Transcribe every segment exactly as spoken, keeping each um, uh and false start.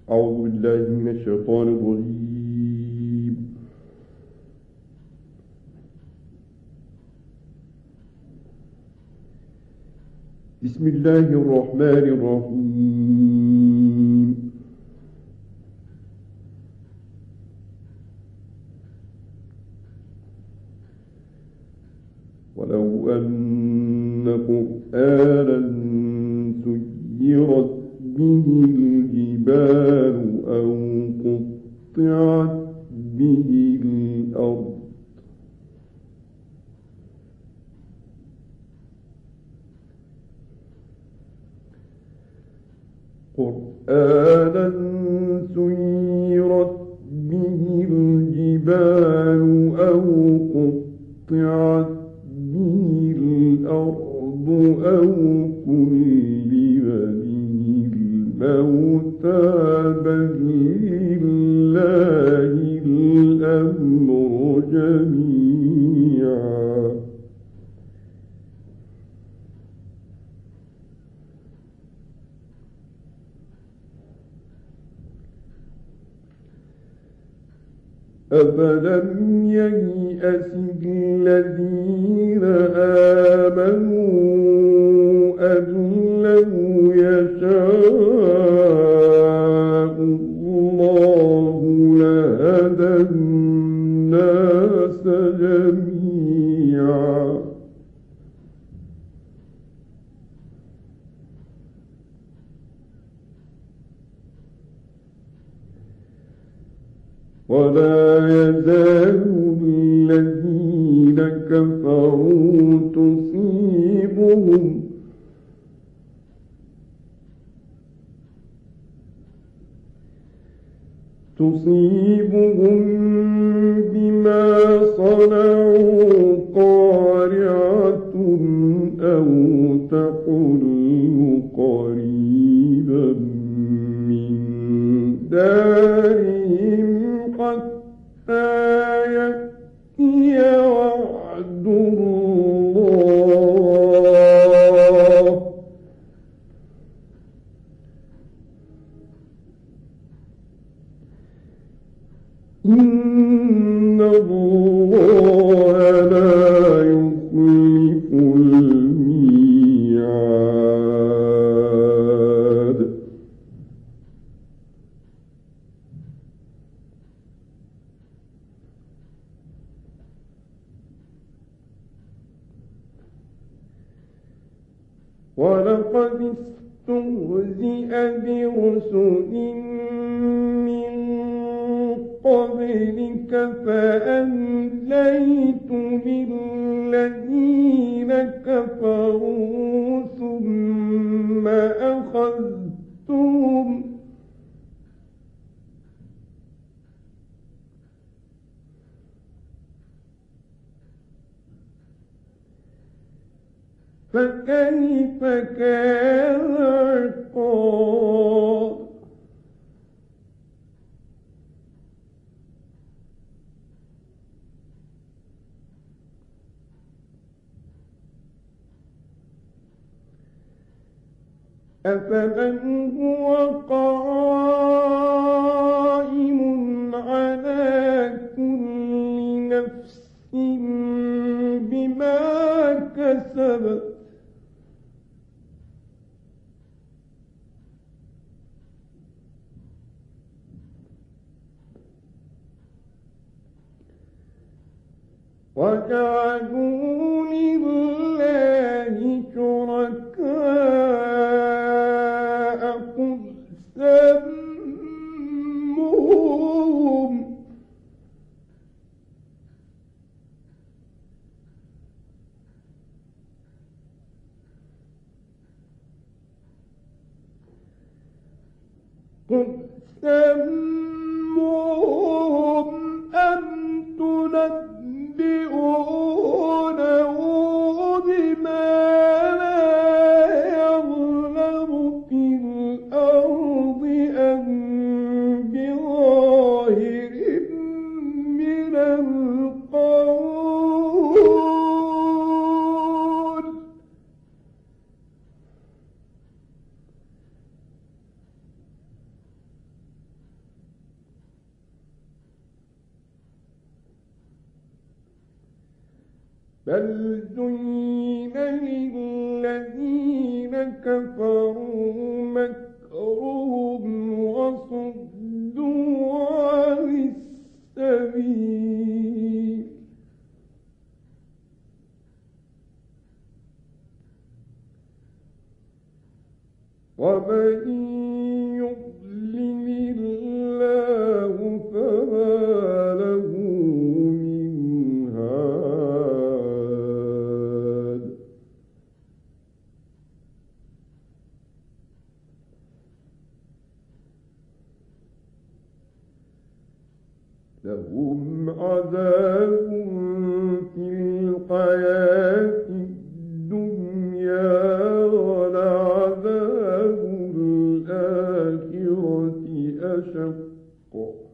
أعوذ بالله من الشيطان الرجيم. بسم الله الرحمن الرحيم. ولو أن قرآنا سيرت به الجبال أو قطعت به الأرض قرآنا سيرت به الجبال أو قطعت به الأرض أو كلم به الموتى بل لله الأمر جميعا أفلم ييأس الذين آمنوا أن لو يشاء الله لهدى الناس جميعا ولا يزال الذين كفروا تصيبهم تصيبهم بما صنعوا قارعة أو تحل قريبا من دارهم حتى يأتي وعد الله إن الله لا يخلف الميعاد ولقد استهزئ برسل من قبلك فأمليت للذين كفروا ثم أخذتهم فكيف كان عقاب أفمن هو قائم على كل نفس بما كسبت وجعلوا لله شركاء قل سموهم قل سموهم أم تنبئونه بما لا يعلم في الأرض أم بظاهر من القول بل زين للذين كفروا مكرهم وصدوا عن السبيل ومن يضلل الله فما له من هاد لهم عذاب في الحياة الدنيا ولعذاب الآخرة أشق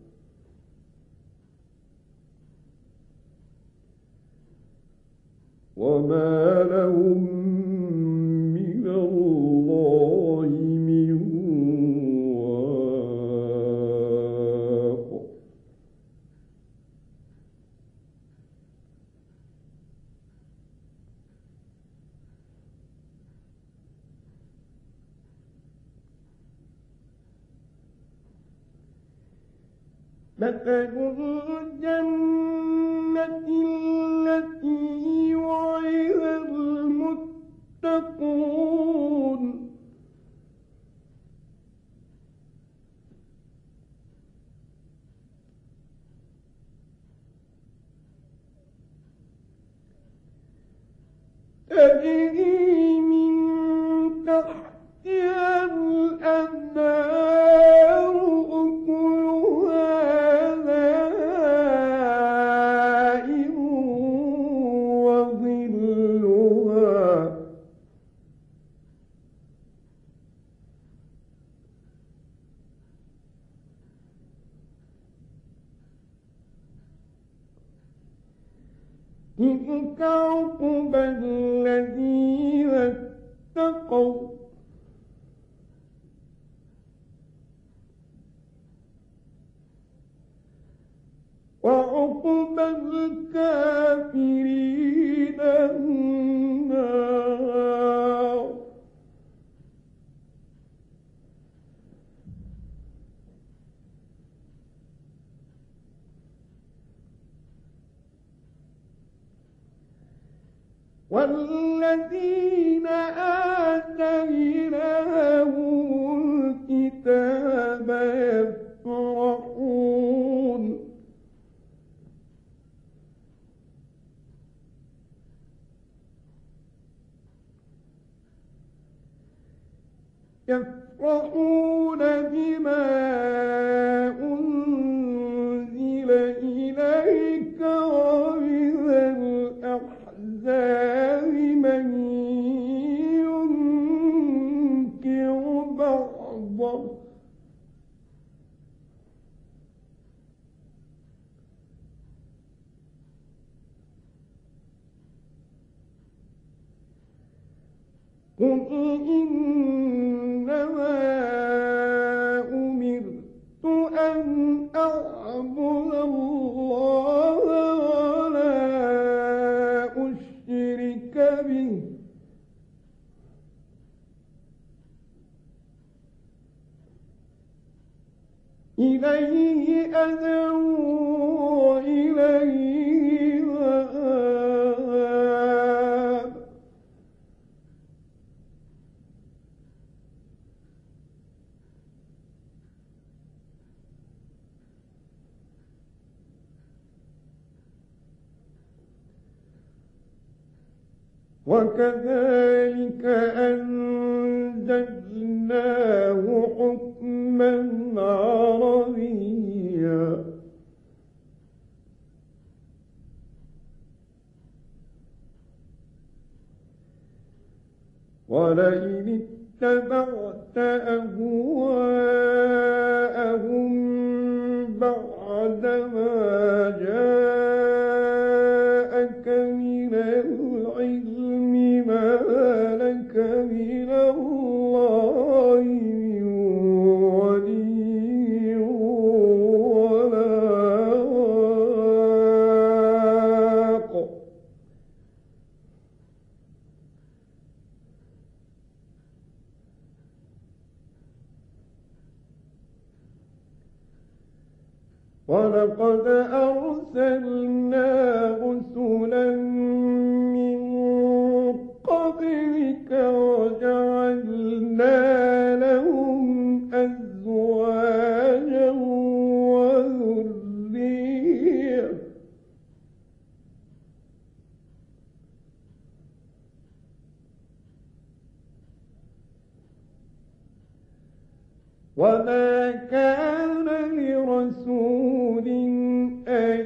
وما لهم من الله من واق مثل الجنة التي وعد المتقون تجري من تحتها الأنهار أكلها دائم وظلها تلك عقبى الذين اتقوا وعقبى الكافرين النار والذين آتيناهم الكتاب يفرحون يفرحون بما أنزل إليك ومن الأحزاب من ينكر بعضه قل إنما أمرت أن أعبد الله ولا أشرك به إليه أدعو وإليه مآب وكذلك أنزلناه حكما عربيا ولئن اتبعت أهواءهم بعدما جاءك من العلم ما لك من الله من ولي ولا واق ولقد أرسلنا رسلا من قبلك وجعلنا لهم أزواجا وذرية وما كان لرسول أن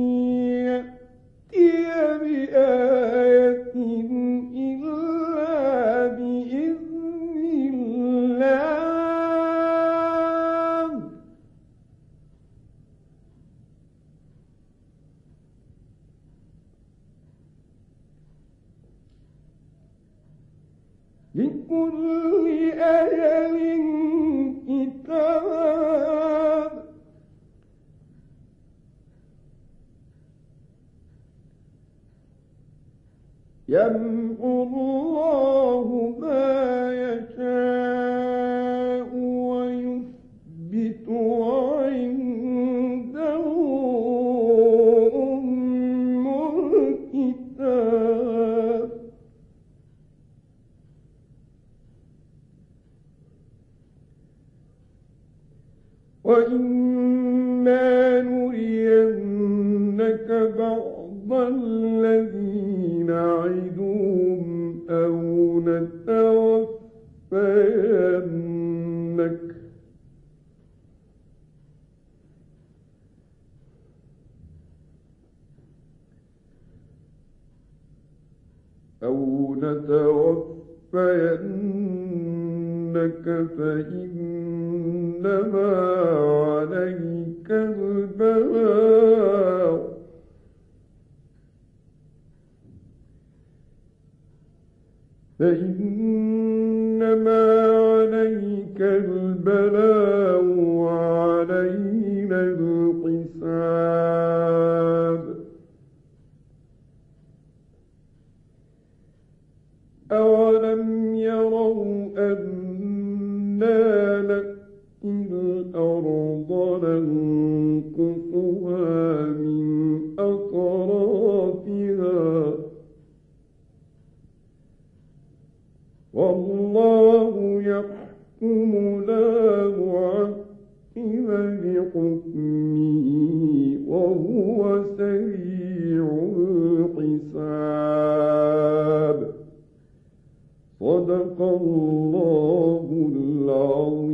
يأتي بآية إلا بإذن الله لكل أجل كتاب يمحو الله ما يشاء ويثبت وعنده أم الكتاب وإما نرينك بعض الذي نعدهم أو نتوفينك أو نتوفينك فإنما عليك البلاغ فإنما عليك البلاغ وعلينا الحساب أولم يروا أنا نأتي الأرض ننقصها من أطرافها والله يحكم لا معقب لحكمه وهو سريع الحساب صدق الله العظيم.